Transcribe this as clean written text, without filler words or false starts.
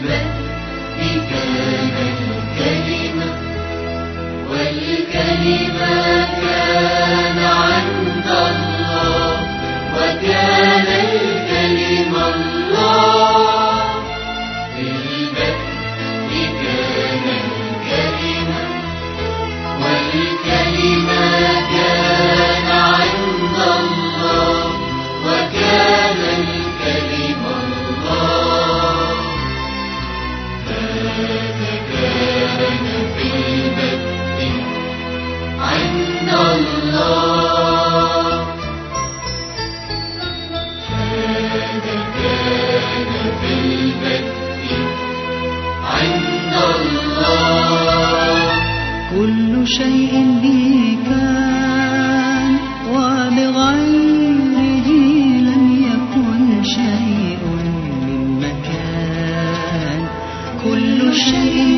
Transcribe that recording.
كان الكلمة والكلمة كان عند الله وكان الكلمة الله. في البدء كان الكلمة والكلمة كان عند الله وكان الكلمة الله. هذا كان في البدء عند الله. هذا كان في البدء عند الله. كل شيء به كان وبغيره لم يكن شيء من مكان. كل شيء